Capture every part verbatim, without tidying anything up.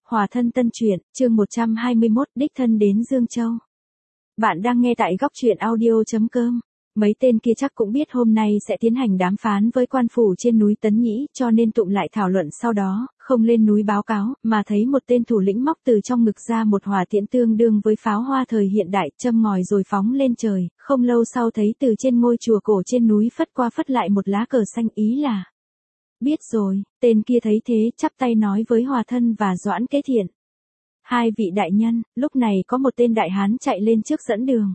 Hòa thân tân truyện, chương một trăm hai mươi mốt, đích thân đến Dương Châu. Bạn đang nghe tại góc truyện audio chấm com. Mấy tên kia chắc cũng biết hôm nay sẽ tiến hành đàm phán với quan phủ trên núi Tấn Nhĩ, cho nên tụng lại thảo luận sau đó, không lên núi báo cáo, mà thấy một tên thủ lĩnh móc từ trong ngực ra một hỏa tiễn tương đương với pháo hoa thời hiện đại, châm ngòi rồi phóng lên trời, không lâu sau thấy từ trên ngôi chùa cổ trên núi phất qua phất lại một lá cờ xanh, ý là biết rồi. Tên kia thấy thế, chắp tay nói với Hòa Thân và Doãn Kế Thiện: hai vị đại nhân. Lúc này có một tên đại hán chạy lên trước dẫn đường.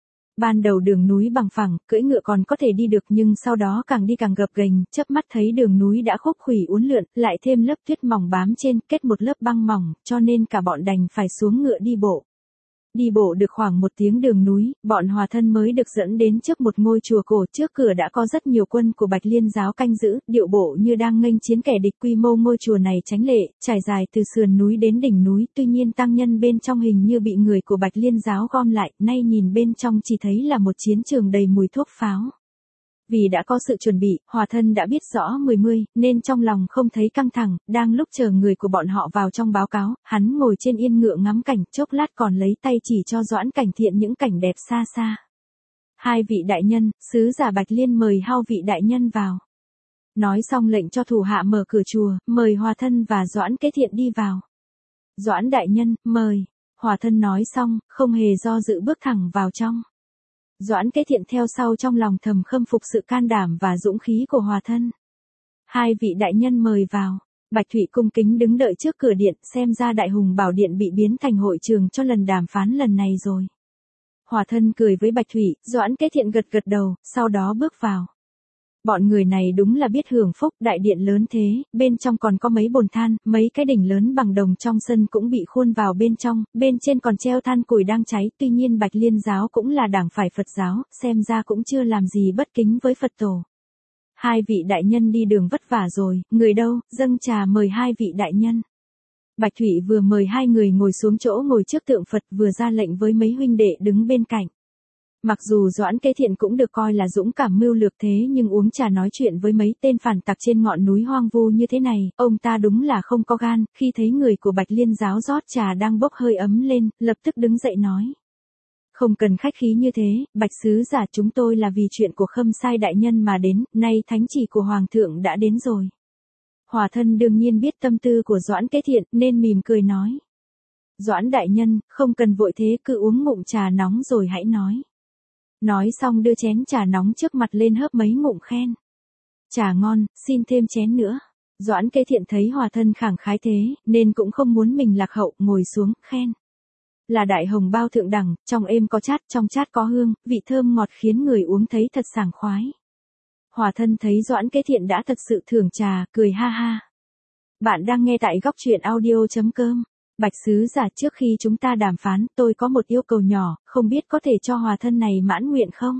Ban đầu đường núi bằng phẳng, cưỡi ngựa còn có thể đi được, nhưng sau đó càng đi càng gập ghềnh, chớp mắt thấy đường núi đã khúc khuỷu uốn lượn, lại thêm lớp tuyết mỏng bám trên, kết một lớp băng mỏng, cho nên cả bọn đành phải xuống ngựa đi bộ. Đi bộ được khoảng một tiếng đường núi, bọn Hòa Thân mới được dẫn đến trước một ngôi chùa cổ. Trước cửa đã có rất nhiều quân của Bạch Liên giáo canh giữ, điệu bộ như đang nghênh chiến kẻ địch. Quy mô ngôi chùa này chánh lệ, trải dài từ sườn núi đến đỉnh núi, tuy nhiên tăng nhân bên trong hình như bị người của Bạch Liên giáo gom lại, nay nhìn bên trong chỉ thấy là một chiến trường đầy mùi thuốc pháo. Vì đã có sự chuẩn bị, Hòa Thân đã biết rõ mười mươi, nên trong lòng không thấy căng thẳng. Đang lúc chờ người của bọn họ vào trong báo cáo, hắn ngồi trên yên ngựa ngắm cảnh, chốc lát còn lấy tay chỉ cho Doãn Cảnh Thiện những cảnh đẹp xa xa. Hai vị đại nhân, sứ giả Bạch Liên mời hai vị đại nhân vào. Nói xong lệnh cho thủ hạ mở cửa chùa, mời Hòa Thân và Doãn Kế Thiện đi vào. Doãn đại nhân, mời. Hòa Thân nói xong, không hề do dự bước thẳng vào trong. Doãn Kế Thiện theo sau trong lòng thầm khâm phục sự can đảm và dũng khí của Hòa Thân. Hai vị đại nhân mời vào. Bạch Thụy cung kính đứng đợi trước cửa điện, xem ra Đại Hùng Bảo Điện bị biến thành hội trường cho lần đàm phán lần này rồi. Hòa Thân cười với Bạch Thụy, Doãn Kế Thiện gật gật đầu, sau đó bước vào. Bọn người này đúng là biết hưởng phúc, đại điện lớn thế, bên trong còn có mấy bồn than, mấy cái đỉnh lớn bằng đồng trong sân cũng bị khuôn vào bên trong, bên trên còn treo than củi đang cháy. Tuy nhiên Bạch Liên giáo cũng là đảng phải Phật giáo, xem ra cũng chưa làm gì bất kính với Phật tổ. Hai vị đại nhân đi đường vất vả rồi, người đâu, dâng trà mời hai vị đại nhân. Bạch Thụy vừa mời hai người ngồi xuống chỗ ngồi trước tượng Phật, vừa ra lệnh với mấy huynh đệ đứng bên cạnh. Mặc dù Doãn Kế Thiện cũng được coi là dũng cảm mưu lược thế, nhưng uống trà nói chuyện với mấy tên phản tặc trên ngọn núi hoang vu như thế này, ông ta đúng là không có gan. Khi thấy người của Bạch Liên giáo rót trà đang bốc hơi ấm lên, lập tức đứng dậy nói: không cần khách khí như thế, Bạch sứ giả, chúng tôi là vì chuyện của Khâm Sai đại nhân mà đến, nay thánh chỉ của Hoàng thượng đã đến rồi. Hòa Thân đương nhiên biết tâm tư của Doãn Kế Thiện, nên mỉm cười nói: Doãn đại nhân, không cần vội thế, cứ uống ngụm trà nóng rồi hãy nói. Nói xong đưa chén trà nóng trước mặt lên hớp mấy ngụm khen: trà ngon, xin thêm chén nữa. Doãn Kế Thiện thấy Hòa Thân khẳng khái thế, nên cũng không muốn mình lạc hậu, ngồi xuống, khen: là đại hồng bao thượng đẳng, trong êm có chát, trong chát có hương, vị thơm ngọt khiến người uống thấy thật sảng khoái. Hòa Thân thấy Doãn Kế Thiện đã thật sự thưởng trà, cười ha ha. Bạn đang nghe tại góc truyện audio chấm com. Bạch sứ giả, trước khi chúng ta đàm phán, tôi có một yêu cầu nhỏ, không biết có thể cho Hòa Thân này mãn nguyện không?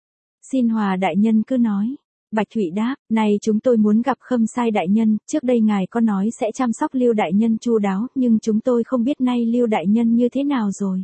Xin Hòa đại nhân cứ nói. Bạch Thụy đáp: này chúng tôi muốn gặp Khâm Sai đại nhân, trước đây ngài có nói sẽ chăm sóc Lưu đại nhân chu đáo, nhưng chúng tôi không biết nay Lưu đại nhân như thế nào rồi.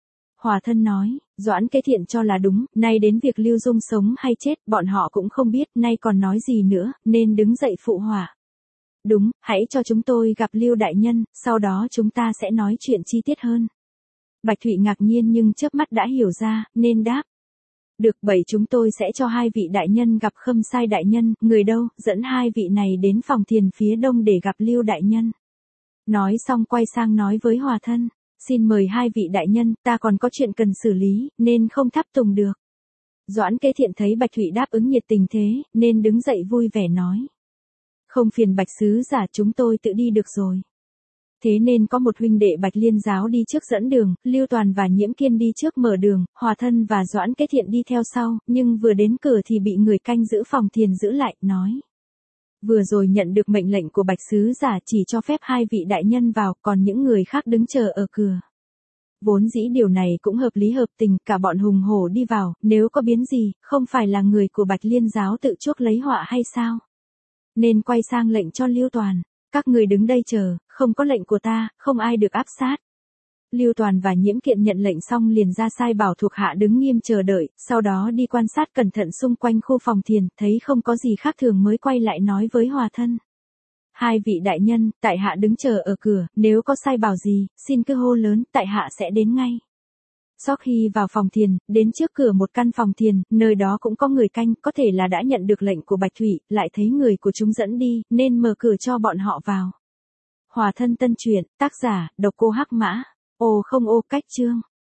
Hòa Thân nói: Doãn Kế Thiện cho là đúng, nay đến việc Lưu Dung sống hay chết, bọn họ cũng không biết, nay còn nói gì nữa, nên đứng dậy phụ họa. Đúng, hãy cho chúng tôi gặp Lưu đại nhân, sau đó chúng ta sẽ nói chuyện chi tiết hơn. Bạch Thụy ngạc nhiên nhưng chớp mắt đã hiểu ra, nên đáp: được, bảy chúng tôi sẽ cho hai vị đại nhân gặp Khâm Sai đại nhân. Người đâu, dẫn hai vị này đến phòng thiền phía đông để gặp Lưu đại nhân. Nói xong quay sang nói với Hòa Thân: xin mời hai vị đại nhân, ta còn có chuyện cần xử lý, nên không tháp tùng được. Doãn Kế Thiện thấy Bạch Thụy đáp ứng nhiệt tình thế, nên đứng dậy vui vẻ nói: không phiền Bạch sứ giả, chúng tôi tự đi được rồi. Thế nên có một huynh đệ Bạch Liên giáo đi trước dẫn đường, Lưu Toàn và Nhiễm Kiên đi trước mở đường, Hòa Thân và Doãn Kế Thiện đi theo sau, nhưng vừa đến cửa thì bị người canh giữ phòng thiền giữ lại, nói: vừa rồi nhận được mệnh lệnh của Bạch sứ giả, chỉ cho phép hai vị đại nhân vào, còn những người khác đứng chờ ở cửa. Vốn dĩ điều này cũng hợp lý hợp tình, cả bọn hùng hổ đi vào, nếu có biến gì, không phải là người của Bạch Liên giáo tự chuốc lấy họa hay sao? Nên quay sang lệnh cho Lưu Toàn: các người đứng đây chờ, không có lệnh của ta, không ai được áp sát. Lưu Toàn và Nhiễm Kiện nhận lệnh xong liền ra sai bảo thuộc hạ đứng nghiêm chờ đợi, sau đó đi quan sát cẩn thận xung quanh khu phòng thiền, thấy không có gì khác thường mới quay lại nói với Hòa Thân: Hai vị đại nhân, tại hạ đứng chờ ở cửa, nếu có sai bảo gì, xin cứ hô lớn, tại hạ sẽ đến ngay. Sok Hy vào phòng thiền, đến trước cửa một căn phòng thiền, nơi đó cũng có người canh, có thể là đã nhận được lệnh của Bạch Thủy, lại thấy người của chúng dẫn đi, nên mở cửa cho bọn họ vào. Hòa thân tân truyện, tác giả, độc cô Hắc Mã. Ô không ô cách chương.